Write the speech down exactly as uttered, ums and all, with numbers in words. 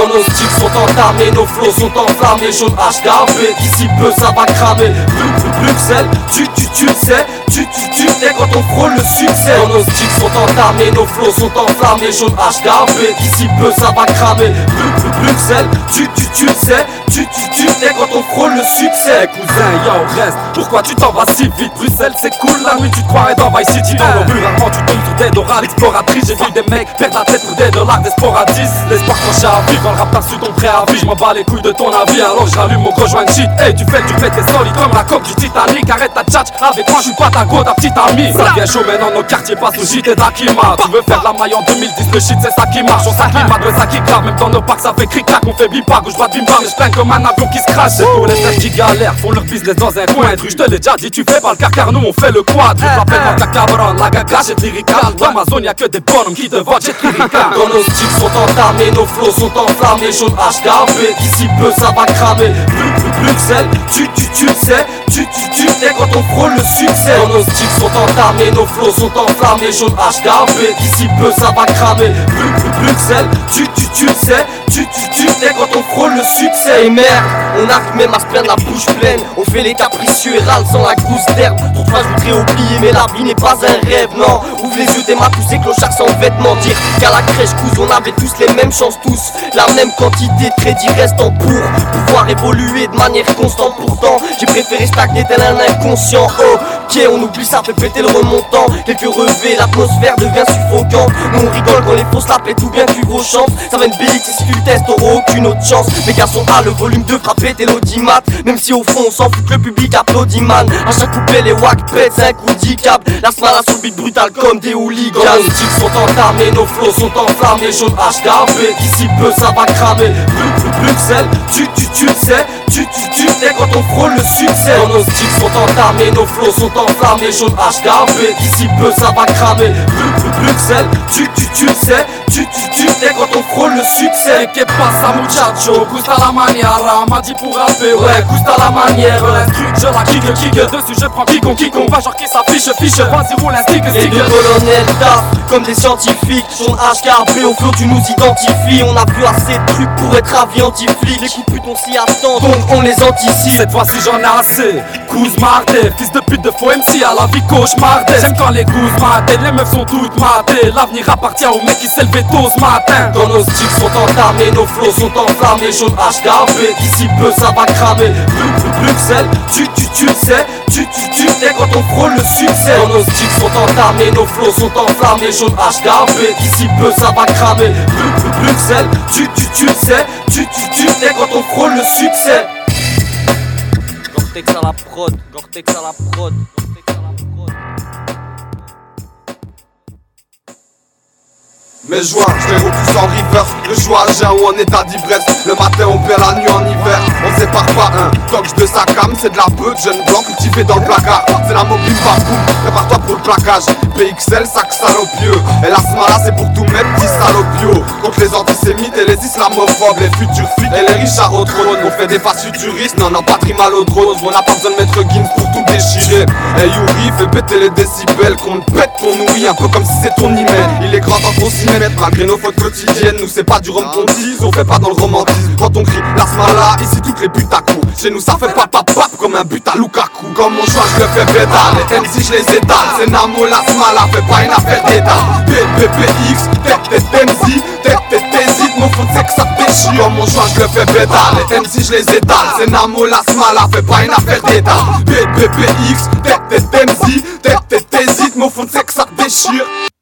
nos styles sont entamés, nos flots sont enflammés. Jaune H K V, d'ici peu ça va cramer. Bruxelles, tu tu tu le sais, tu tu tu t'es quand on frôle le succès. Nos styles sont entamés, nos flots sont enflammés. Jaune H K V, d'ici peu ça va cramer. Bruxelles, tu tu tu le sais, tu tu tu t'es quand on frôle le succès. Cousin, yo reste, pourquoi tu t'en vas si vite? Bruxelles c'est cool, la nuit tu te croirais dans Vice City. Dans nos murs, rarement tu tombes sur des dorades exploratrices. J'ai vu des mecs perdre la tête pour des dollars des sporadis. L'espoir penché à vivre, dans le rap t'as su ton préavis. J'm'en bats les couilles de ton avis, alors j'allume mon gros joint de shit. Hey, tu fais du fait, t'es solide comme la coque du Titanic. Arrête ta tchatch, avec moi j'suis pas ta go, ta petite amie. Ça devient chaud maintenant, nos quartiers passent au J T d'Akima. Tu veux faire de la maille en deux mille dix, le shit c'est ça qui marche. On s'acclimate, ouais ça qui grave, même dans nos parcs ça fait cric-crac. On fait bipag, où j'bats bimba, mais j'plains comme un avion qui se crache. C'est pour les frères qui galèrent, font leur business dans un coin de rue. J'te l'ai déjà dit, tu fais pas le car car nous on fait le quad. Rappelle-moi ta cabron, la gaga j'ai de lyrical. Dans ma zone y'a que des bonhommes qui te votent, j'ai de lyrical. Quand nos styles sont entamés, nos flots sont enflammés. Jaune H K V, d'ici peu ça va cramer. Bruxelles, tu tu tu le sais, tu tu tu t'es quand on frôle le succès. Quand nos styles sont entamés, nos flots sont enflammés. Jaune H K V, d'ici peu ça va cramer. Bruxelles, tu tu tu le sais, tu tu tu t'es quand on frôle le succès. Et merde, on arrive même à se plaindre la bouche pleine. On fait les capricieux et râle sans la gousse d'herbe. Pour toi je voudrais oublier, mais la vie n'est pas un rêve, non. Ouvre les yeux des mains, tous ces clochards sans vêtements. Dire qu'à la crèche couze, on avait tous les mêmes chances, tous la même quantité de crédit restant pour pouvoir évoluer de manière constante. Pourtant, j'ai préféré stagner tel un inconscient. Ok, on oublie ça, fait péter le remontant. Quelques revers, l'atmosphère devient suffocante. Nous on rigole quand les fausses la plaient tout bien tu vos chances. Ça va une bélite, si tu le testes, t'auras aucune autre chance. Les garçons A, le volume deux frappe péter l'audimat. Même si au fond on s'en fout que le public applaudit man. À chaque couplet les wack pètent, c'est un coup d'icap. La smala sur le beat brutal comme des hooligans. Quand nos styles sont entamés, nos flots sont enflammés. Jaune H K V, d'ici peu ça va cramer. Bruxelles, tu tu tu le sais, tu tu tu t'es quand on frôle le succès. Quand nos styles sont entamés, nos flots sont enflammés. Jaune H K V, d'ici peu ça va cramer. Bruxelles, tu tu tu le sais, tu tu tu t'es quand on frôle le succès. Que pasa muchacho, gusta la maniera. M'a dit pour rapper, ouais, gusta la manière. L'instru, je la kick, kick, dessus je prends quiconque, quiconque. Va genre qui s'affiche, fiche, vas-y roule un stick, Les stick. deux colonels taf comme des scientifiques. Jaune H K V au flow tu nous identifies. On a vu assez de trucs pour être avis anti-flic. Les coups de pute on s'y attend donc on les anticipe. Cette fois-ci j'en ai assez, couze marté. Fils de pute de faux M C à la vie cauchemardée. J'aime quand les gousses matent, les meufs sont toutes matées. L'avenir appartient aux mecs qui s'est levé tôt ce matin. Quand nos styles sont entamés, nos flots sont enflammés. Jaune H K V, d'ici peu ça va cramer. Bruxelles, tu tu tu le sais, tu tu tu t'es quand on frôle le succès. Quand nos styles sont entamés, nos flots sont enflammés. Jaune H K V, d'ici peu ça va cramer. Bruxelles, tu tu tu le sais, tu tu tu t'es quand on frôle le succès. Gore-Tex à la prod, Gore-Tex à la prod. Mes joints, je les roule tous en reverse. Le choix à jeun ou en état d'ivresse. Le matin on perd la nuit en hiver. On sépare pas un tox de sa cam. C'est de la beuh, jeune blanc cultivé dans le placard. C'est la mobile baboum, prépare-toi pour le plaquage. P X L, sac salopieux. Et la smala c'est pour tous mes petits salopios. Contre les antisémites et les islamophobes. Les futurs flics et les richards au trône. On fait des faces futuristes, non non pas trimal au drone. On n'a pas besoin de mettre Gims pour tout déchirer. Hey Yuri, fais péter les décibels. Qu'on te pète ton ouïe, un peu comme si c'est ton email. Il est grand temps qu'on s'y mette. Malgré nos fautes quotidiennes, nous c'est pas du rhum qu'on dise, on fait pas dans le romantisme. Quand on crie la smala, ici toutes les buts à coups. Chez nous ça fait pas pap pap comme un but à Lukaku. Comme mon choix je le fais pédale, les M C je les étale. C'est Namo la smala, fait pas une affaire d'état. B B B X, tête tête M C, tête tête hésite, mon faute c'est que ça déchire. Comme mon choix je le fais pédale, les M C je les étale. C'est Namo la smala, fait pas une affaire d'état. B B B X, tête tête M C, tête tête hésite, mon faute c'est que ça déchire.